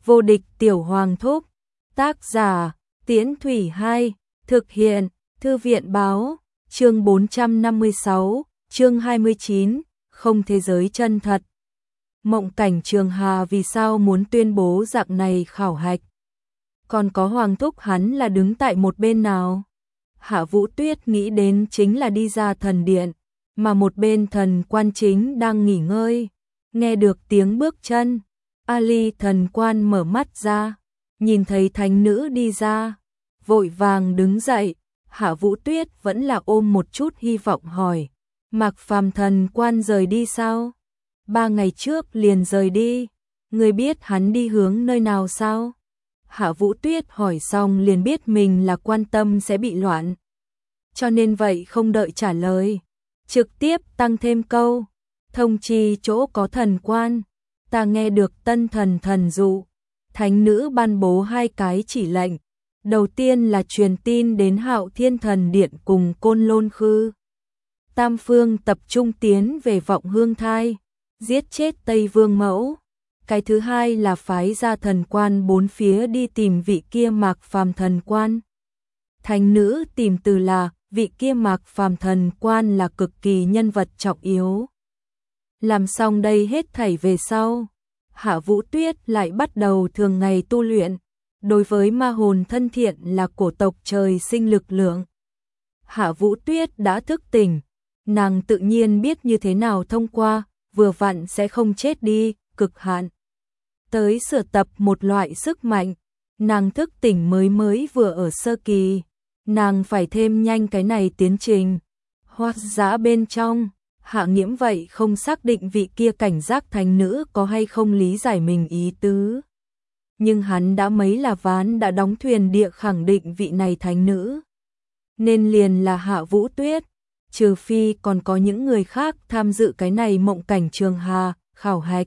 Vô địch tiểu hoàng thúc. Tác giả, Tiễn Thủy 2, thực hiện, Thư viện báo, chương 456, chương 29, không thế giới chân thật. Mộng Cảnh Trường Hà vì sao muốn tuyên bố dạng này khảo hạch? Còn có hoàng thúc hắn là đứng tại một bên nào? Hạ Vũ Tuyết nghĩ đến chính là đi ra thần điện, mà một bên thần quan chính đang nghỉ ngơi. Nghe được tiếng bước chân, Ali thần quan mở mắt ra, nhìn thấy thánh nữ đi ra, vội vàng đứng dậy. Hạ Vũ Tuyết vẫn là ôm một chút hy vọng hỏi, Mạc Phàm thần quan rời đi sao? 3 ngày trước liền rời đi, người biết hắn đi hướng nơi nào sao? Hạ Vũ Tuyết hỏi xong liền biết mình là quan tâm sẽ bị loạn, cho nên vậy không đợi trả lời, trực tiếp tăng thêm câu, thông chi chỗ có thần quan, ta nghe được tân thần thần dụ, thánh nữ ban bố 2 cái chỉ lệnh. Đầu tiên là truyền tin đến Hạo Thiên Thần Điện cùng Côn Lôn Khư. Tam phương tập trung tiến về Vọng Hương Thai, giết chết Tây Vương Mẫu. Cái thứ hai là phái ra thần quan 4 phía đi tìm vị kia Mạc Phàm thần quan. Thánh nữ tìm từ là vị kia Mạc Phàm thần quan là cực kỳ nhân vật trọng yếu. Làm xong đây hết thảy về sau, Hạ Vũ Tuyết lại bắt đầu thường ngày tu luyện. Đối với ma hồn thân thiện là cổ tộc trời sinh lực lượng. Hạ Vũ Tuyết đã thức tỉnh, nàng tự nhiên biết như thế nào thông qua, vừa vặn sẽ không chết đi, cực hạn. Tới sửa tập một loại sức mạnh, nàng thức tỉnh mới vừa ở sơ kỳ, nàng phải thêm nhanh cái này tiến trình. Hoác Giã bên trong, Hạ Nghiễm vậy không xác định vị kia cảnh giác thánh nữ có hay không lý giải mình ý tứ. Nhưng hắn đã mấy là ván đã đóng thuyền địa khẳng định vị này thánh nữ. Nên liền là Hạ Vũ Tuyết, trừ phi còn có những người khác tham dự cái này Mộng Cảnh Trường Hà, khảo hạch.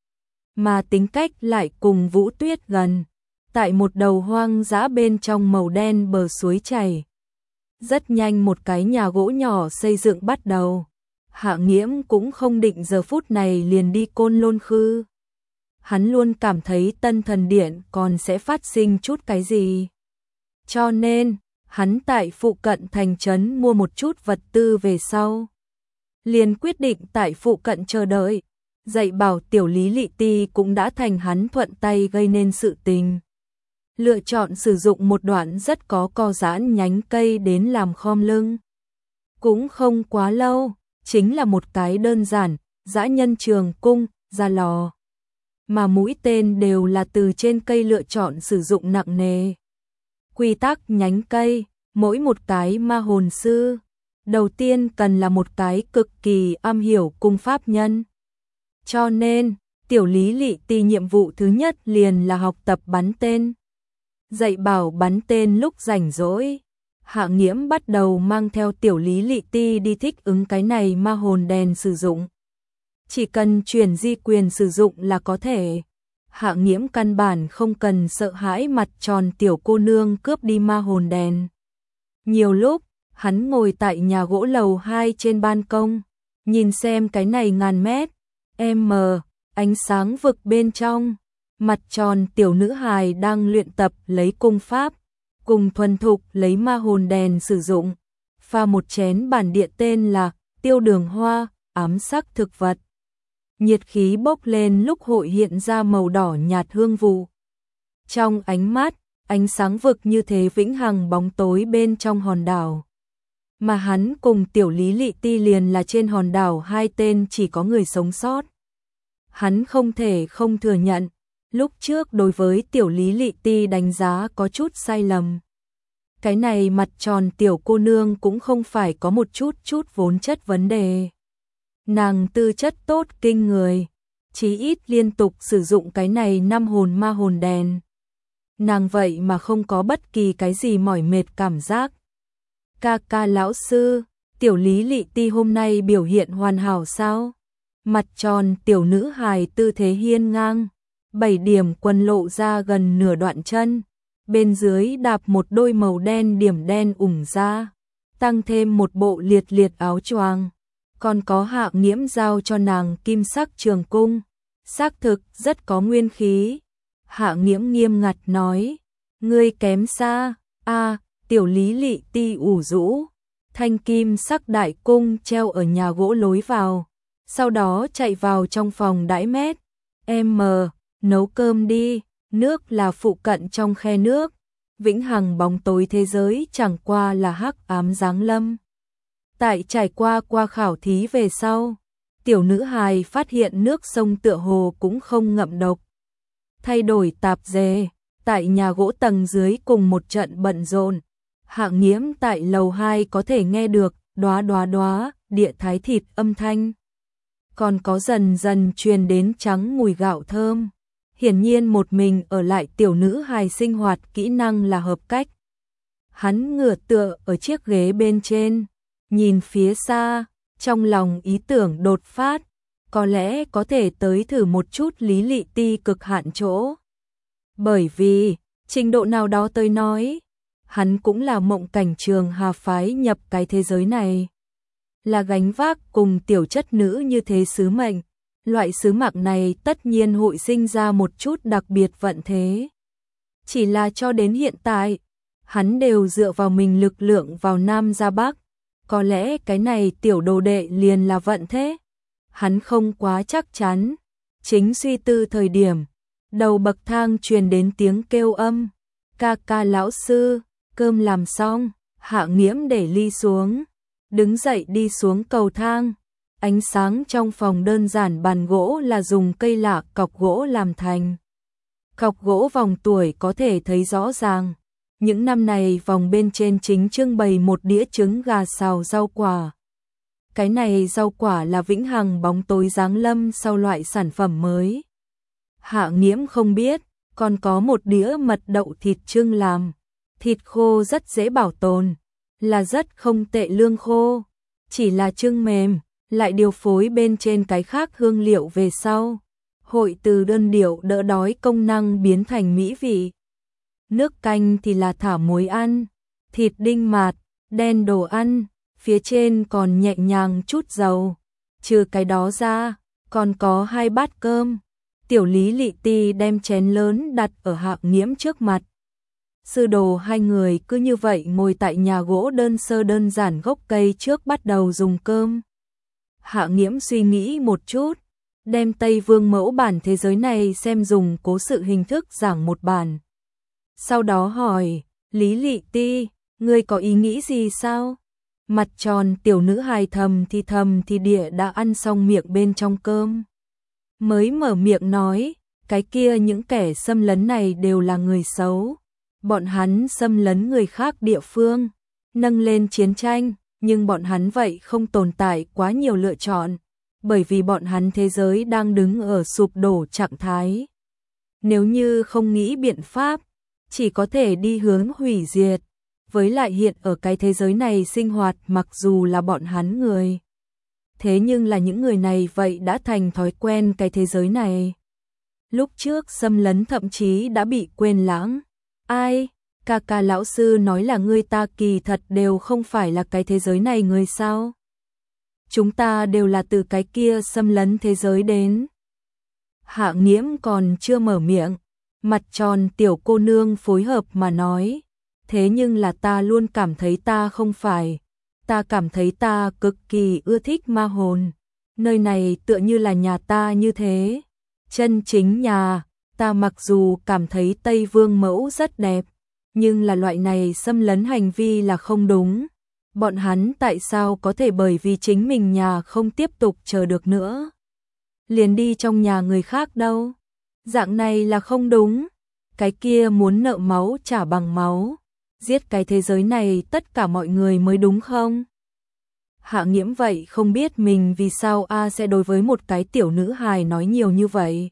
Mà tính cách lại cùng Vũ Tuyết gần, tại một đầu hoang dã bên trong màu đen bờ suối chảy. Rất nhanh một cái nhà gỗ nhỏ xây dựng bắt đầu. Hạ Nghiễm cũng không định giờ phút này liền đi Côn Lôn Khư. Hắn luôn cảm thấy tân thần điện còn sẽ phát sinh chút cái gì. Cho nên, hắn tại phụ cận thành trấn mua một chút vật tư về sau. Liền quyết định tại phụ cận chờ đợi. Dạy bảo tiểu Lý Lị Ti cũng đã thành hắn thuận tay gây nên sự tình. Lựa chọn sử dụng một đoạn rất có co giãn nhánh cây đến làm khom lưng. Cũng không quá lâu, chính là một cái đơn giản, dã nhân trường cung, ra lò. Mà mũi tên đều là từ trên cây lựa chọn sử dụng nặng nề. Quy tắc nhánh cây, mỗi một cái ma hồn sư, đầu tiên cần là một cái cực kỳ am hiểu cung pháp nhân. Cho nên, tiểu Lý Lị Ti nhiệm vụ thứ nhất liền là học tập bắn tên. Dạy bảo bắn tên lúc rảnh rỗi. Hạ Nghiễm bắt đầu mang theo tiểu Lý Lị Ti đi thích ứng cái này ma hồn đèn sử dụng. Chỉ cần chuyển di quyền sử dụng là có thể. Hạ Nghiễm căn bản không cần sợ hãi mặt tròn tiểu cô nương cướp đi ma hồn đèn. Nhiều lúc, hắn ngồi tại nhà gỗ lầu 2 trên ban công, nhìn xem cái này ngàn mét, ánh sáng vực bên trong, mặt tròn tiểu nữ hài đang luyện tập lấy cung pháp, cùng thuần thục lấy ma hồn đèn sử dụng, pha một chén bản địa tên là tiêu đường hoa, ám sắc thực vật. Nhiệt khí bốc lên lúc hội hiện ra màu đỏ nhạt hương vụ. Trong ánh mắt, ánh sáng vực như thế vĩnh hằng bóng tối bên trong hòn đảo. Mà hắn cùng tiểu Lý Lị Ti liền là trên hòn đảo 2 tên chỉ có người sống sót. Hắn không thể không thừa nhận, lúc trước đối với tiểu Lý Lị Ti đánh giá có chút sai lầm. Cái này mặt tròn tiểu cô nương cũng không phải có một chút vốn chất vấn đề. Nàng tư chất tốt kinh người, chí ít liên tục sử dụng cái này 5 hồn ma hồn đèn. Nàng vậy mà không có bất kỳ cái gì mỏi mệt cảm giác. Ca lão sư, tiểu Lý Lị Ti hôm nay biểu hiện hoàn hảo sao? Mặt tròn tiểu nữ hài tư thế hiên ngang, 7 điểm quần lộ ra gần nửa đoạn chân, bên dưới đạp một đôi màu đen điểm đen ủng ra, tăng thêm một bộ liệt áo choàng. Còn có Hạ Nghiễm giao cho nàng kim sắc trường cung, xác thực rất có nguyên khí. Hạ Nghiễm nghiêm ngặt nói, ngươi kém xa, tiểu Lý Lị Ti ủ rũ, thanh kim sắc đại cung treo ở nhà gỗ lối vào, sau đó chạy vào trong phòng đãi mét, nấu cơm đi, nước là phụ cận trong khe nước, vĩnh hằng bóng tối thế giới chẳng qua là hắc ám giáng lâm. Tại trải qua khảo thí về sau, tiểu nữ hài phát hiện nước sông tựa hồ cũng không ngậm độc. Thay đổi tạp dề, tại nhà gỗ tầng dưới cùng một trận bận rộn, Hạ Nghiễm tại lầu 2 có thể nghe được đoá đoá đoá địa thái thịt âm thanh. Còn có dần dần truyền đến trắng mùi gạo thơm. Hiển nhiên một mình ở lại tiểu nữ hài sinh hoạt kỹ năng là hợp cách. Hắn ngửa tựa ở chiếc ghế bên trên, nhìn phía xa, trong lòng ý tưởng đột phát, có lẽ có thể tới thử một chút Lý Lị Ti cực hạn chỗ. Bởi vì, trình độ nào đó tới nói, hắn cũng là mộng cảnh Trường Hà phái nhập cái thế giới này. Là gánh vác cùng tiểu chất nữ như thế sứ mệnh, loại sứ mạng này tất nhiên hội sinh ra một chút đặc biệt vận thế. Chỉ là cho đến hiện tại, hắn đều dựa vào mình lực lượng vào Nam ra Bắc, có lẽ cái này tiểu đồ đệ liền là vận thế. Hắn không quá chắc chắn, chính suy tư thời điểm, đầu bậc thang truyền đến tiếng kêu âm, ca lão sư, cơm làm xong. Hạ Nghiễm để ly xuống, đứng dậy đi xuống cầu thang. Ánh sáng trong phòng đơn giản, bàn gỗ là dùng cây lạ cọc gỗ làm thành. Cọc gỗ vòng tuổi có thể thấy rõ ràng. Những năm này vòng bên trên chính trưng bày một đĩa trứng gà xào rau quả. Cái này rau quả là vĩnh hằng bóng tối giáng lâm sau loại sản phẩm mới. Hạ Nghiễm không biết, còn có một đĩa mật đậu thịt trưng làm. Thịt khô rất dễ bảo tồn, là rất không tệ lương khô. Chỉ là trưng mềm, lại điều phối bên trên cái khác hương liệu về sau. Hội từ đơn điệu đỡ đói công năng biến thành mỹ vị. Nước canh thì là thả muối ăn, thịt đinh mạt, đen đồ ăn, phía trên còn nhẹ nhàng chút dầu. Trừ cái đó ra, còn có 2 bát cơm. Tiểu Lý Lị Ti đem chén lớn đặt ở Hạ Nghiễm trước mặt. Sư đồ hai người cứ như vậy ngồi tại nhà gỗ đơn sơ đơn giản gốc cây trước bắt đầu dùng cơm. Hạ Nghiễm suy nghĩ một chút, đem Tây Vương mẫu bản thế giới này xem dùng cố sự hình thức giảng một bản. Sau đó hỏi, Lý Lị Ti, ngươi có ý nghĩ gì sao? Mặt tròn tiểu nữ hài thầm thì địa đã ăn xong miệng bên trong cơm. Mới mở miệng nói, cái kia những kẻ xâm lấn này đều là người xấu. Bọn hắn xâm lấn người khác địa phương, nâng lên chiến tranh, nhưng bọn hắn vậy không tồn tại quá nhiều lựa chọn, bởi vì bọn hắn thế giới đang đứng ở sụp đổ trạng thái. Nếu như không nghĩ biện pháp, chỉ có thể đi hướng hủy diệt. Với lại hiện ở cái thế giới này sinh hoạt mặc dù là bọn hắn người, thế nhưng là những người này vậy đã thành thói quen cái thế giới này. Lúc trước xâm lấn thậm chí đã bị quên lãng. Ai? Ca lão sư nói là ngươi ta kỳ thật đều không phải là cái thế giới này người sao? Chúng ta đều là từ cái kia xâm lấn thế giới đến. Hạ Nghiễm còn chưa mở miệng, mặt tròn tiểu cô nương phối hợp mà nói, thế nhưng là ta luôn cảm thấy ta không phải, ta cảm thấy ta cực kỳ ưa thích ma hồn, nơi này tựa như là nhà ta như thế, chân chính nhà. Ta mặc dù cảm thấy Tây Vương mẫu rất đẹp, nhưng là loại này xâm lấn hành vi là không đúng. Bọn hắn tại sao có thể bởi vì chính mình nhà không tiếp tục chờ được nữa, liền đi trong nhà người khác đâu? Dạng này là không đúng. Cái kia muốn nợ máu trả bằng máu, giết cái thế giới này tất cả mọi người mới đúng không? Hạ Nghiễm vậy không biết mình vì sao sẽ đối với một cái tiểu nữ hài nói nhiều như vậy.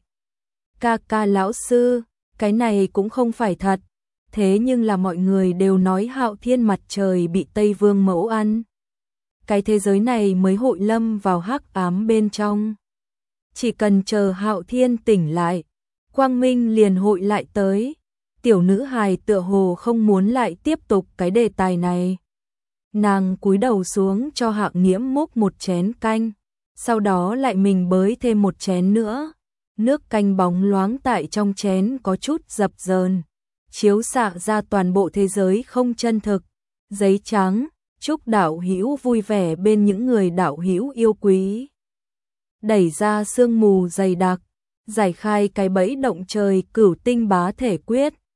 Ca lão sư, cái này cũng không phải thật, thế nhưng là mọi người đều nói Hạo Thiên mặt trời bị Tây Vương mẫu ăn. Cái thế giới này mới hội lâm vào hắc ám bên trong. Chỉ cần chờ Hạo Thiên tỉnh lại, quang minh liền hội lại tới. Tiểu nữ hài tựa hồ không muốn lại tiếp tục cái đề tài này. Nàng cúi đầu xuống cho Hạ Nghiễm múc một chén canh, sau đó lại mình bới thêm một chén nữa. nước canh bóng loáng tại trong chén có chút dập dờn, chiếu xạ ra toàn bộ thế giới không chân thực. Giấy trắng, chúc đạo hữu vui vẻ bên những người đạo hữu yêu quý. Đẩy ra sương mù dày đặc, giải khai cái bẫy động trời Cửu Tinh Bá Thể Quyết.